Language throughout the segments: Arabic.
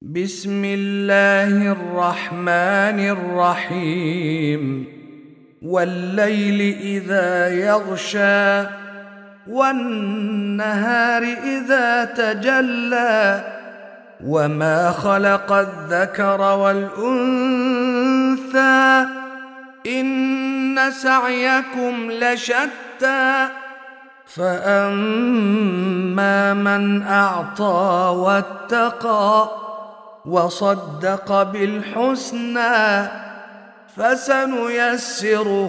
بسم الله الرحمن الرحيم والليل إذا يغشى والنهار إذا تجلى وما خلق الذكر والأنثى إن سعيكم لشتى فأما من أعطى واتقى وصدق بالحسنى فسنيسره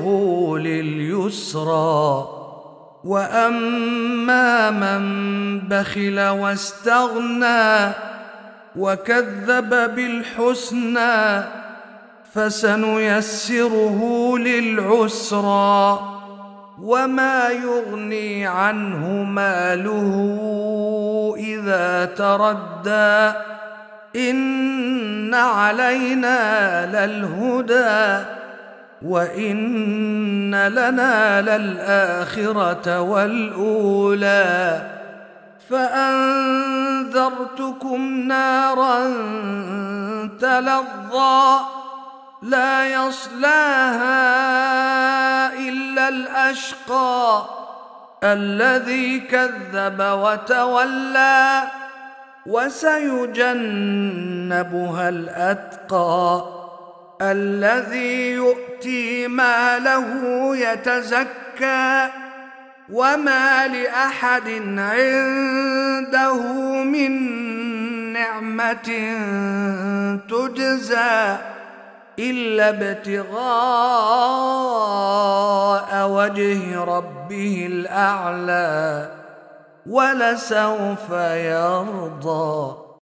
لليسرى وأما من بخل واستغنى وكذب بالحسنى فسنيسره للعسرى وما يغني عنه ماله إذا تردى إن علينا للهدى وإن لنا للآخرة والأولى فأنذرتكم نارا تلظى لا يصلاها إلا الأشقى الذي كذب وتولى وسيجنبها الأتقى الذي يؤتي ماله يتزكى وما لأحد عنده من نعمة تجزى إلا ابتغاء وجه ربه الأعلى ولسوف يرضى.